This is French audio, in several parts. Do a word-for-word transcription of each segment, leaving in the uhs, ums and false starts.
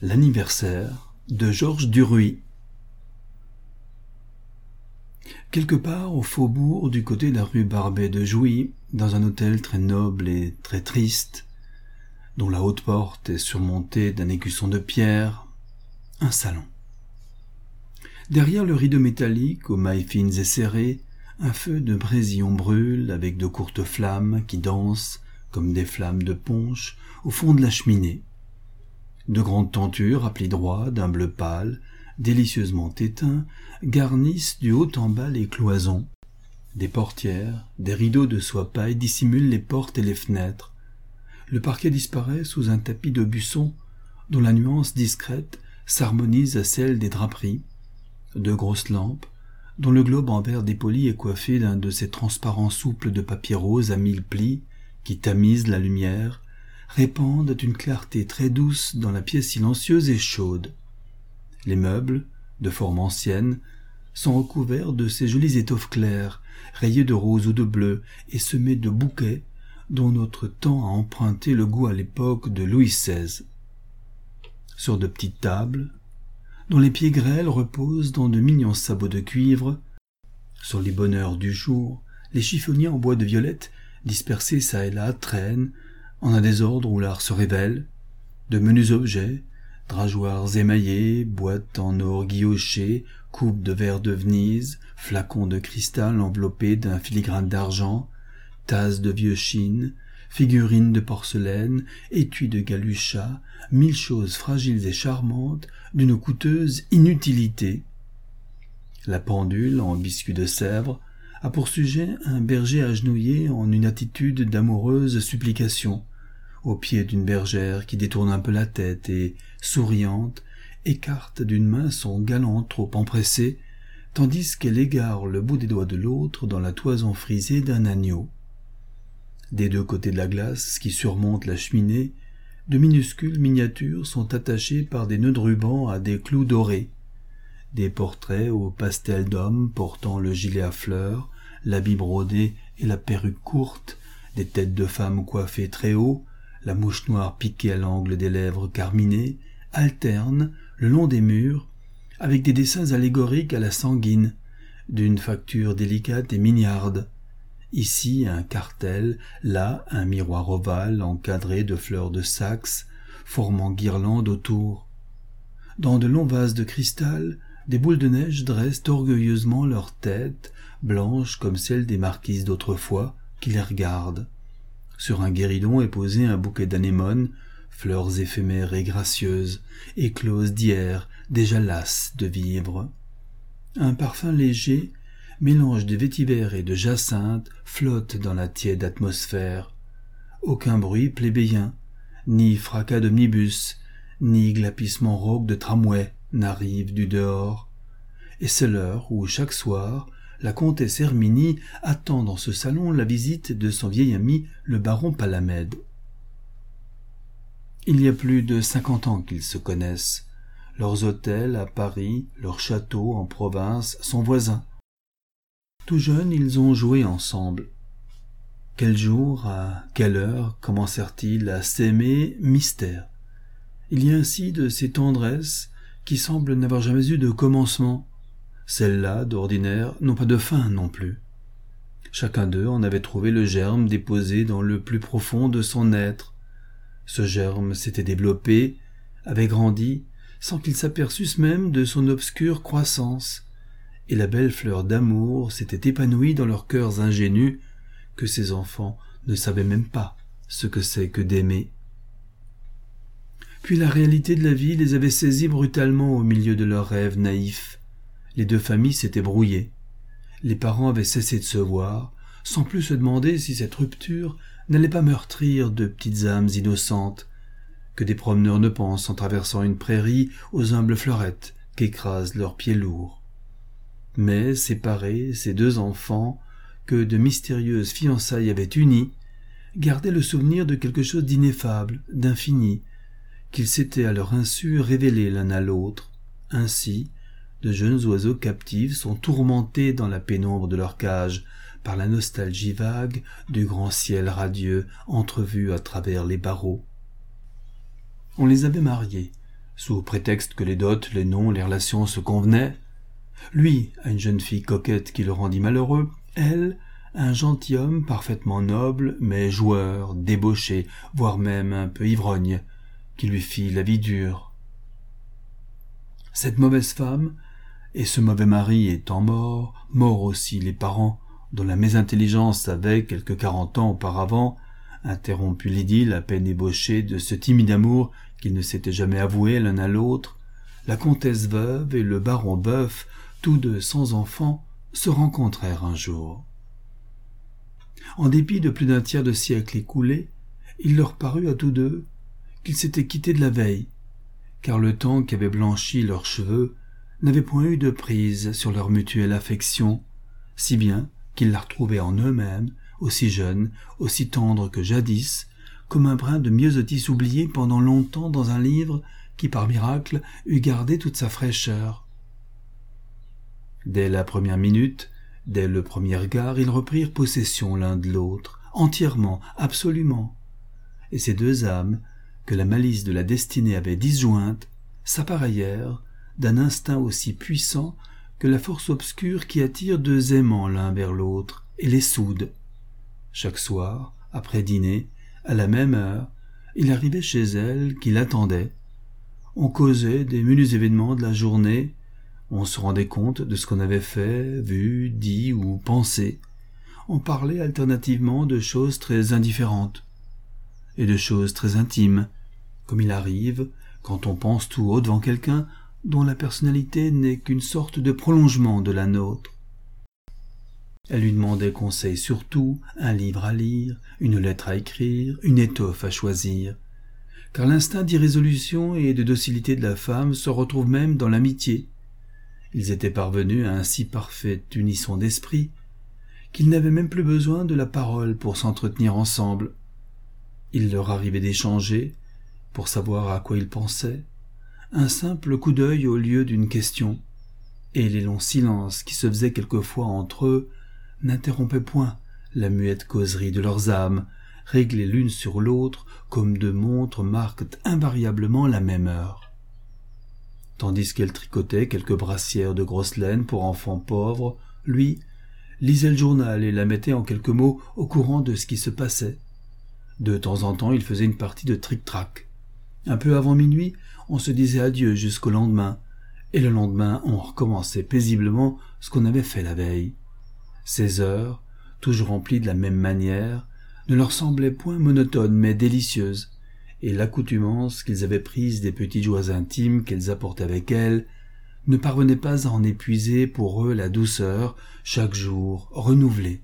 L'anniversaire de Georges Duruy. Quelque part au faubourg du côté de la rue Barbet de Jouy, dans un hôtel très noble et très triste, dont la haute porte est surmontée d'un écusson de pierre, un salon. Derrière le rideau métallique aux mailles fines et serrées, un feu de brésillon brûle avec de courtes flammes qui dansent, comme des flammes de punch, au fond de la cheminée. De grandes tentures à plis droits d'un bleu pâle, délicieusement éteints, garnissent du haut en bas les cloisons. Des portières, des rideaux de soie paille dissimulent les portes et les fenêtres. Le parquet disparaît sous un tapis d'aubusson dont la nuance discrète s'harmonise à celle des draperies. De grosses lampes, dont le globe en verre dépoli est coiffé d'un de ces transparents souples de papier rose à mille plis qui tamisent la lumière, répandent une clarté très douce dans la pièce silencieuse et chaude. Les meubles, de forme ancienne, sont recouverts de ces jolies étoffes claires, rayées de rose ou de bleu et semées de bouquets dont notre temps a emprunté le goût à l'époque de Louis seize. Sur de petites tables, dont les pieds grêles reposent dans de mignons sabots de cuivre, sur les bonheurs du jour, les chiffonniers en bois de violette dispersés çà et là traînent, en un désordre où l'art se révèle, de menus objets, drageoirs émaillés, boîtes en or guillochées, coupes de verre de Venise, flacons de cristal enveloppés d'un filigrane d'argent, tasses de vieux chine, figurines de porcelaine, étuis de galuchat, mille choses fragiles et charmantes d'une coûteuse inutilité. La pendule en biscuit de Sèvres a pour sujet un berger agenouillé en une attitude d'amoureuse supplication, au pied d'une bergère qui détourne un peu la tête et, souriante, écarte d'une main son galant trop empressé, tandis qu'elle égare le bout des doigts de l'autre dans la toison frisée d'un agneau. Des deux côtés de la glace qui surmonte la cheminée, de minuscules miniatures sont attachées par des nœuds de ruban à des clous dorés. Des portraits au pastel d'hommes portant le gilet à fleurs, l'habit brodé et la perruque courte, des têtes de femmes coiffées très haut, la mouche noire piquée à l'angle des lèvres carminées, alternent le long des murs avec des dessins allégoriques à la sanguine, d'une facture délicate et mignarde. Ici un cartel, là un miroir ovale encadré de fleurs de Saxe, formant guirlande autour. Dans de longs vases de cristal, des boules de neige dressent orgueilleusement leurs têtes, blanches comme celles des marquises d'autrefois, qui les regardent. Sur un guéridon est posé un bouquet d'anémones, fleurs éphémères et gracieuses, écloses d'hier, déjà lasses de vivre. Un parfum léger, mélange de vétiver et de jacinthe, flotte dans la tiède atmosphère. Aucun bruit plébéien, ni fracas d'omnibus, ni glapissement rauque de tramway n'arrive du dehors. Et c'est l'heure où, chaque soir, la comtesse Herminie attend dans ce salon la visite de son vieil ami le baron Palamède. Il y a plus de cinquante ans qu'ils se connaissent. Leurs hôtels à Paris, leurs châteaux en province sont voisins. Tout jeunes, ils ont joué ensemble. Quel jour, à quelle heure commencèrent-ils à s'aimer? Mystère. Il y a ainsi de ces tendresses qui semblent n'avoir jamais eu de commencement. Celles-là, d'ordinaire, n'ont pas de fin non plus. Chacun d'eux en avait trouvé le germe déposé dans le plus profond de son être. Ce germe s'était développé, avait grandi, sans qu'ils s'aperçussent même de son obscure croissance, et la belle fleur d'amour s'était épanouie dans leurs cœurs ingénus, que ces enfants ne savaient même pas ce que c'est que d'aimer. Puis la réalité de la vie les avait saisis brutalement au milieu de leurs rêves naïfs. Les deux familles s'étaient brouillées. Les parents avaient cessé de se voir, sans plus se demander si cette rupture n'allait pas meurtrir de petites âmes innocentes, que des promeneurs ne pensent en traversant une prairie aux humbles fleurettes qu'écrasent leurs pieds lourds. Mais, séparés, ces deux enfants, que de mystérieuses fiançailles avaient unis, gardaient le souvenir de quelque chose d'ineffable, d'infini, qu'ils s'étaient à leur insu révélés l'un à l'autre. Ainsi, de jeunes oiseaux captifs sont tourmentés dans la pénombre de leur cage par la nostalgie vague du grand ciel radieux entrevu à travers les barreaux. On les avait mariés, sous prétexte que les dots, les noms, les relations se convenaient. Lui, à une jeune fille coquette qui le rendit malheureux, elle, à un gentilhomme parfaitement noble, mais joueur, débauché, voire même un peu ivrogne, qui lui fit la vie dure. Cette mauvaise femme, et ce mauvais mari étant morts, morts aussi les parents, dont la mésintelligence avait, quelques quarante ans auparavant, interrompu l'idylle à peine ébauchée de ce timide amour qu'ils ne s'étaient jamais avoué l'un à l'autre, la comtesse veuve et le baron Boeuf, tous deux sans enfants, se rencontrèrent un jour. En dépit de plus d'un tiers de siècle écoulé, il leur parut à tous deux qu'ils s'étaient quittés de la veille, car le temps qu'avait blanchi leurs cheveux n'avait point eu de prise sur leur mutuelle affection, si bien qu'ils la retrouvaient en eux-mêmes, aussi jeunes, aussi tendres que jadis, comme un brin de myosotis oublié pendant longtemps dans un livre qui, par miracle, eût gardé toute sa fraîcheur. Dès la première minute, dès le premier regard, ils reprirent possession l'un de l'autre, entièrement, absolument, et ces deux âmes, que la malice de la destinée avait disjointes, s'appareillèrent d'un instinct aussi puissant que la force obscure qui attire deux aimants l'un vers l'autre et les soude. Chaque soir, après dîner, à la même heure, il arrivait chez elle, qui l'attendait. On causait des menus événements de la journée, on se rendait compte de ce qu'on avait fait, vu, dit ou pensé. On parlait alternativement de choses très indifférentes et de choses très intimes, comme il arrive quand on pense tout haut devant quelqu'un dont la personnalité n'est qu'une sorte de prolongement de la nôtre. Elle lui demandait conseil sur tout, un livre à lire, une lettre à écrire, une étoffe à choisir, car l'instinct d'irrésolution et de docilité de la femme se retrouve même dans l'amitié. Ils étaient parvenus à un si parfait unisson d'esprit qu'ils n'avaient même plus besoin de la parole pour s'entretenir ensemble. Il leur arrivait d'échanger, pour savoir à quoi ils pensaient, un simple coup d'œil au lieu d'une question, et les longs silences qui se faisaient quelquefois entre eux n'interrompaient point la muette causerie de leurs âmes, réglées l'une sur l'autre comme deux montres marquent invariablement la même heure. Tandis qu'elle tricotait quelques brassières de grosse laine pour enfants pauvres, lui lisait le journal et la mettait en quelques mots au courant de ce qui se passait. De temps en temps, il faisait une partie de tric-trac. Un peu avant minuit, on se disait adieu jusqu'au lendemain, et le lendemain, on recommençait paisiblement ce qu'on avait fait la veille. Ces heures, toujours remplies de la même manière, ne leur semblaient point monotones mais délicieuses, et l'accoutumance qu'ils avaient prise des petites joies intimes qu'elles apportaient avec elles ne parvenait pas à en épuiser pour eux la douceur, chaque jour renouvelée.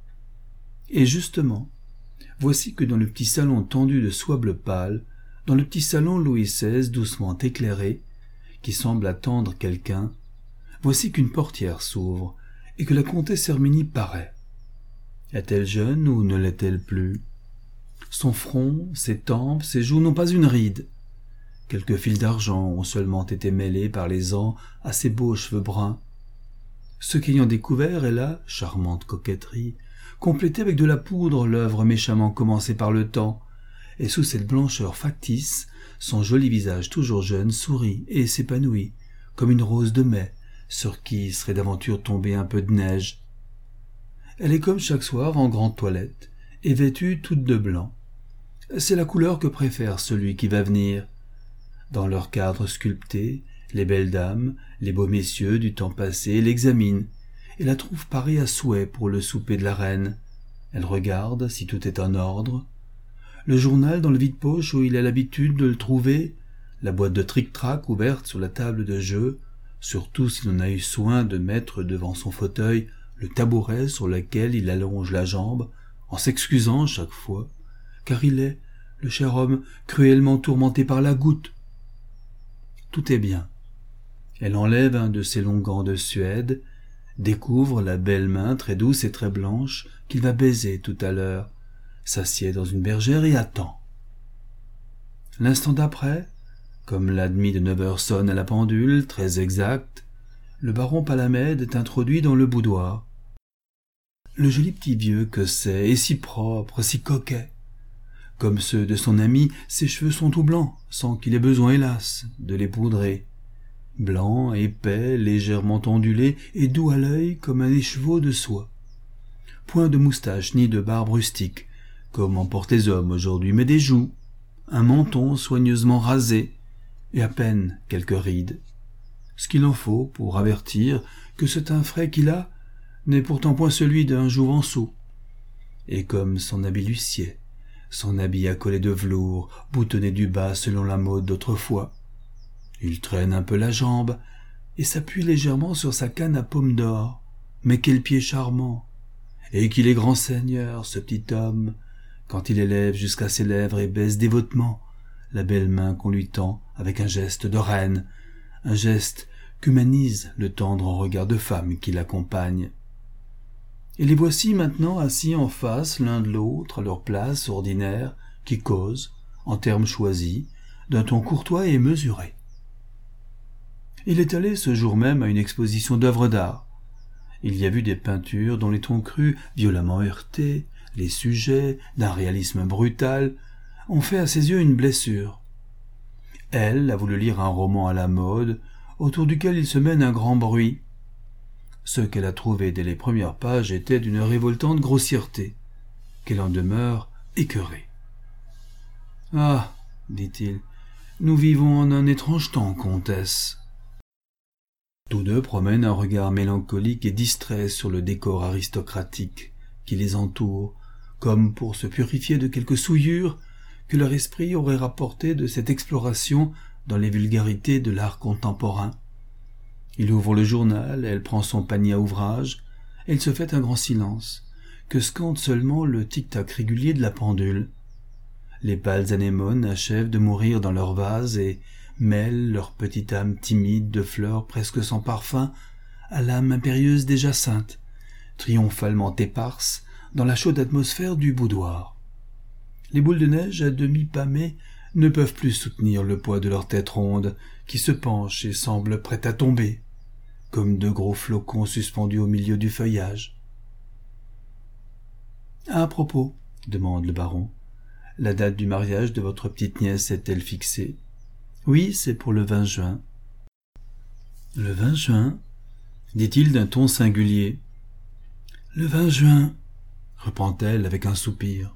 Et justement, voici que dans le petit salon tendu de soie bleu pâle, dans le petit salon Louis seize doucement éclairé, qui semble attendre quelqu'un, voici qu'une portière s'ouvre et que la comtesse Herminie paraît. Est-elle jeune ou ne l'est-elle plus? Son front, ses tempes, ses joues n'ont pas une ride. Quelques fils d'argent ont seulement été mêlés par les ans à ses beaux cheveux bruns. Ce qu'ayant découvert, elle a, charmante coquetterie, complété avec de la poudre l'œuvre méchamment commencée par le temps, et sous cette blancheur factice, son joli visage toujours jeune sourit et s'épanouit, comme une rose de mai, sur qui serait d'aventure tombé un peu de neige. Elle est comme chaque soir en grande toilette, et vêtue toute de blanc. C'est la couleur que préfère celui qui va venir. Dans leur cadre sculpté, les belles dames, les beaux messieurs du temps passé l'examinent, et la trouvent parée à souhait pour le souper de la reine. Elle regarde si tout est en ordre. Le journal dans le vide-poche où il a l'habitude de le trouver, la boîte de tric-trac ouverte sur la table de jeu, surtout si l'on a eu soin de mettre devant son fauteuil le tabouret sur lequel il allonge la jambe, en s'excusant chaque fois, car il est, le cher homme, cruellement tourmenté par la goutte. Tout est bien. Elle enlève un de ses longs gants de Suède, découvre la belle main très douce et très blanche qu'il va baiser tout à l'heure, s'assied dans une bergère et attend. L'instant d'après, comme la demie de neuf heures sonne à la pendule, très exacte, le baron Palamède est introduit dans le boudoir. Le joli petit vieux que c'est, est si propre, si coquet. Comme ceux de son ami, ses cheveux sont tout blancs, sans qu'il ait besoin, hélas, de les poudrer. Blanc, épais, légèrement ondulé et doux à l'œil comme un écheveau de soie. Point de moustache ni de barbe rustique, comme en portent les hommes aujourd'hui, mais des joues, un menton soigneusement rasé, et à peine quelques rides. Ce qu'il en faut pour avertir que ce teint frais qu'il a n'est pourtant point celui d'un jouvenceau. Et comme son habit lui sied, son habit à collet de velours, boutonné du bas selon la mode d'autrefois. Il traîne un peu la jambe et s'appuie légèrement sur sa canne à pomme d'or. Mais quel pied charmant! Et qu'il est grand seigneur, ce petit homme, quand il élève jusqu'à ses lèvres et baisse dévotement la belle main qu'on lui tend avec un geste de reine, un geste qu'humanise le tendre regard de femme qui l'accompagne. Et les voici maintenant assis en face l'un de l'autre à leur place ordinaire, qui causent, en termes choisis, d'un ton courtois et mesuré. Il est allé ce jour même à une exposition d'œuvres d'art. Il y a vu des peintures dont les tons crus, violemment heurtés, les sujets, d'un réalisme brutal, ont fait à ses yeux une blessure. Elle a voulu lire un roman à la mode, autour duquel il se mène un grand bruit. Ce qu'elle a trouvé dès les premières pages était d'une révoltante grossièreté, qu'elle en demeure écœurée. « Ah, dit-il, nous vivons en un étrange temps, comtesse. » Tous deux promènent un regard mélancolique et distrait sur le décor aristocratique qui les entoure, comme pour se purifier de quelque souillure que leur esprit aurait rapporté de cette exploration dans les vulgarités de l'art contemporain. Il ouvre le journal, elle prend son panier à ouvrage, elle se fait un grand silence, que scande seulement le tic-tac régulier de la pendule. Les pâles anémones achèvent de mourir dans leur vase et mêlent leur petite âme timide de fleurs presque sans parfum à l'âme impérieuse des jacinthes, triomphalement éparses dans la chaude atmosphère du boudoir. Les boules de neige à demi pâmées ne peuvent plus soutenir le poids de leur tête ronde, qui se penche et semble prête à tomber, comme de gros flocons suspendus au milieu du feuillage. « À propos, demande le baron, la date du mariage de votre petite nièce est-elle fixée ? Oui, c'est pour le vingt juin. Le vingt juin, dit-il d'un ton singulier. Le vingt juin, reprend-elle avec un soupir.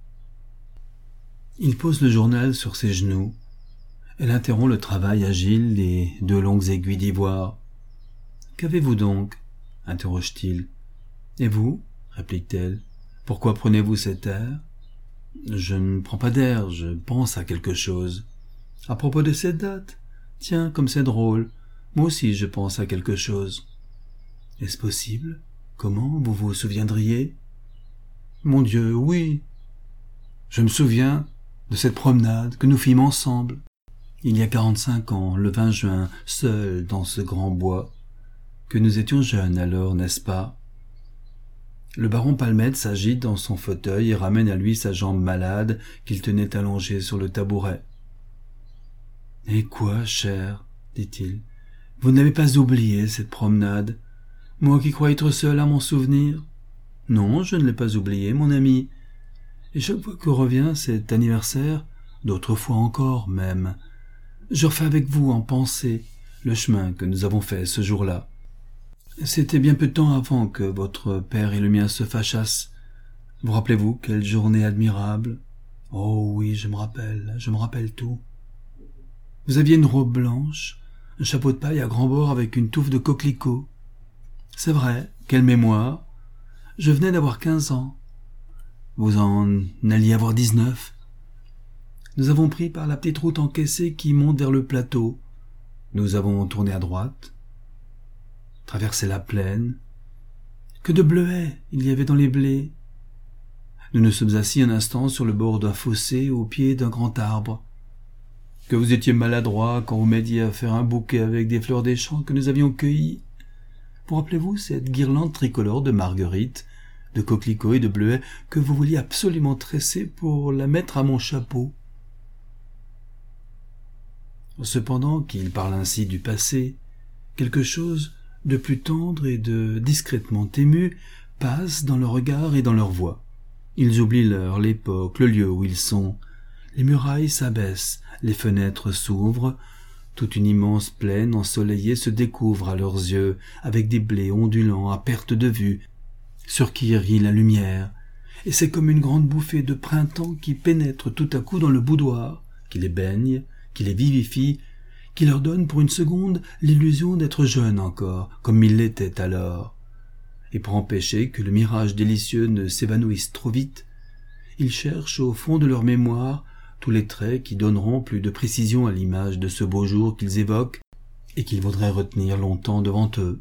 Il pose le journal sur ses genoux. Elle interrompt le travail agile des deux longues aiguilles d'ivoire. Qu'avez-vous donc? Interroge-t-il. Et vous? Réplique-t-elle. Pourquoi prenez-vous cet air? Je ne prends pas d'air, je pense à quelque chose. À propos de cette date? Tiens, comme c'est drôle. Moi aussi je pense à quelque chose. Est-ce possible? Comment vous vous souviendriez? Mon Dieu, oui. Je me souviens de cette promenade que nous fîmes ensemble. Il y a quarante-cinq ans, le vingt juin, seuls dans ce grand bois. Que nous étions jeunes alors, n'est-ce pas? Le baron Palmette s'agite dans son fauteuil et ramène à lui sa jambe malade qu'il tenait allongée sur le tabouret. « Et quoi, cher, dit-il, vous n'avez pas oublié cette promenade, moi qui crois être seul à m'en souvenir? Non, je ne l'ai pas oublié, mon ami. Et chaque fois que revient cet anniversaire, d'autres fois encore même, je refais avec vous en pensée le chemin que nous avons fait ce jour-là. C'était bien peu de temps avant que votre père et le mien se fâchassent. Vous rappelez-vous quelle journée admirable? Oh oui, je me rappelle, je me rappelle tout. Vous aviez une robe blanche, un chapeau de paille à grands bords avec une touffe de coquelicots. C'est vrai, quelle mémoire. Je venais d'avoir quinze ans. Vous en alliez avoir dix-neuf. Nous avons pris par la petite route encaissée qui monte vers le plateau. Nous avons tourné à droite, traversé la plaine. Que de bleuets il y avait dans les blés. Nous nous sommes assis un instant sur le bord d'un fossé au pied d'un grand arbre. Que vous étiez maladroit quand vous m'aidiez à faire un bouquet avec des fleurs des champs que nous avions cueillies. Vous rappelez-vous cette guirlande tricolore de marguerites, de coquelicots et de bleuets que vous vouliez absolument tresser pour la mettre à mon chapeau? Cependant qu'il parle ainsi du passé, quelque chose de plus tendre et de discrètement ému passe dans leur regard et dans leur voix. Ils oublient l'heure, l'époque, le lieu où ils sont. Les murailles s'abaissent, les fenêtres s'ouvrent, toute une immense plaine ensoleillée se découvre à leurs yeux, avec des blés ondulants à perte de vue, sur qui rit la lumière, et c'est comme une grande bouffée de printemps qui pénètre tout à coup dans le boudoir, qui les baigne, qui les vivifie, qui leur donne pour une seconde l'illusion d'être jeunes encore, comme ils l'étaient alors. Et pour empêcher que le mirage délicieux ne s'évanouisse trop vite, ils cherchent au fond de leur mémoire tous les traits qui donneront plus de précision à l'image de ce beau jour qu'ils évoquent et qu'ils voudraient retenir longtemps devant eux.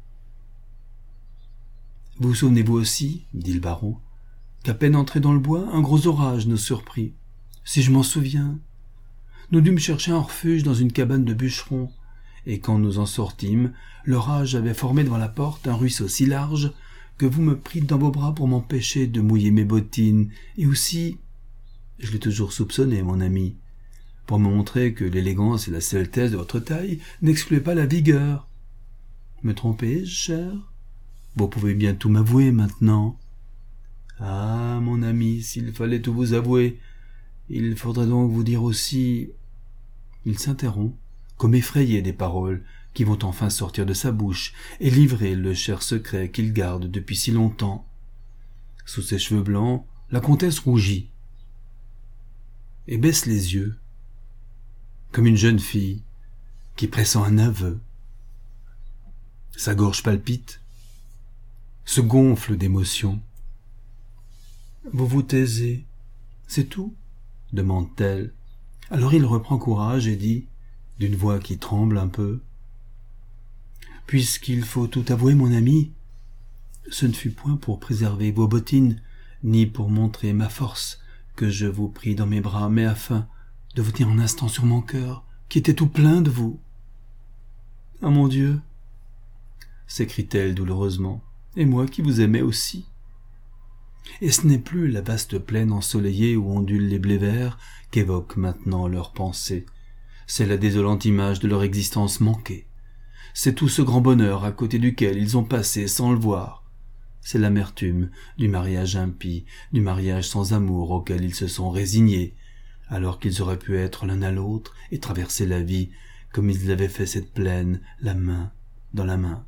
« Vous souvenez-vous aussi, dit le baron, qu'à peine entré dans le bois, un gros orage nous surprit. Si je m'en souviens, nous dûmes chercher un refuge dans une cabane de bûcheron, et quand nous en sortîmes, l'orage avait formé devant la porte un ruisseau si large que vous me prîtes dans vos bras pour m'empêcher de mouiller mes bottines, et aussi, je l'ai toujours soupçonné, mon ami, pour me montrer que l'élégance et la sveltesse de votre taille n'excluaient pas la vigueur. Me trompais-je, cher? Vous pouvez bien tout m'avouer maintenant. Ah, mon ami, s'il fallait tout vous avouer, il faudrait donc vous dire aussi... Il s'interrompt, comme effrayé des paroles qui vont enfin sortir de sa bouche et livrer le cher secret qu'il garde depuis si longtemps. Sous ses cheveux blancs, la comtesse rougit et baisse les yeux, comme une jeune fille qui pressent un aveu. Sa gorge palpite, se gonfle d'émotion. « Vous vous taisez, c'est tout ?» demande-t-elle. Alors il reprend courage et dit, d'une voix qui tremble un peu, « Puisqu'il faut tout avouer, mon ami, ce ne fut point pour préserver vos bottines, ni pour montrer ma force, que je vous pris dans mes bras, mais afin de vous tenir un instant sur mon cœur, qui était tout plein de vous. »« Ah, mon Dieu !» s'écrie-t-elle douloureusement, « et moi qui vous aimais aussi. » Et ce n'est plus la vaste plaine ensoleillée où ondulent les blés verts qu'évoque maintenant leur pensée. C'est la désolante image de leur existence manquée. C'est tout ce grand bonheur à côté duquel ils ont passé sans le voir. C'est l'amertume du mariage impie, du mariage sans amour auquel ils se sont résignés, alors qu'ils auraient pu être l'un à l'autre et traverser la vie comme ils avaient fait cette plaine, la main dans la main.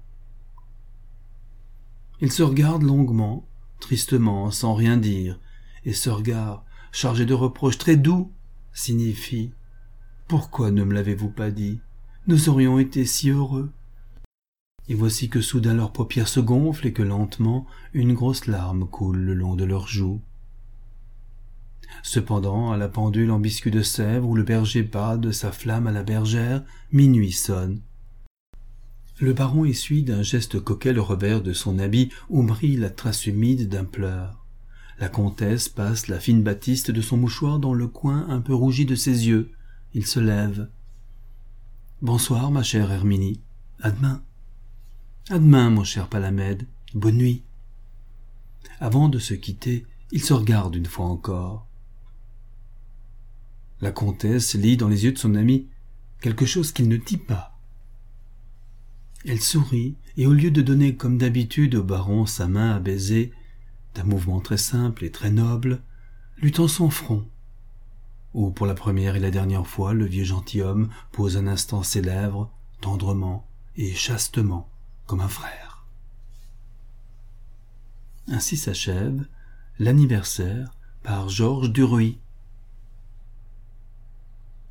Ils se regardent longuement, tristement, sans rien dire, et ce regard, chargé de reproches très doux, signifie « Pourquoi ne me l'avez-vous pas dit? Nous aurions été si heureux. » Et voici que soudain leurs paupières se gonflent et que lentement une grosse larme coule le long de leurs joues. Cependant, à la pendule en biscuit de Sèvres où le berger bat de sa flamme à la bergère, minuit sonne. Le baron essuie d'un geste coquet le revers de son habit où brille la trace humide d'un pleur. La comtesse passe la fine batiste de son mouchoir dans le coin un peu rougi de ses yeux. Il se lève. « Bonsoir, ma chère Herminie. À demain. »« À demain, mon cher Palamède. Bonne nuit. » Avant de se quitter, il se regarde une fois encore. La comtesse lit dans les yeux de son ami quelque chose qu'il ne dit pas. Elle sourit, et au lieu de donner comme d'habitude au baron sa main à baiser, d'un mouvement très simple et très noble, lui tend son front, où pour la première et la dernière fois le vieux gentilhomme pose un instant ses lèvres, tendrement et chastement, comme un frère. Ainsi s'achève l'anniversaire par Georges Duruy.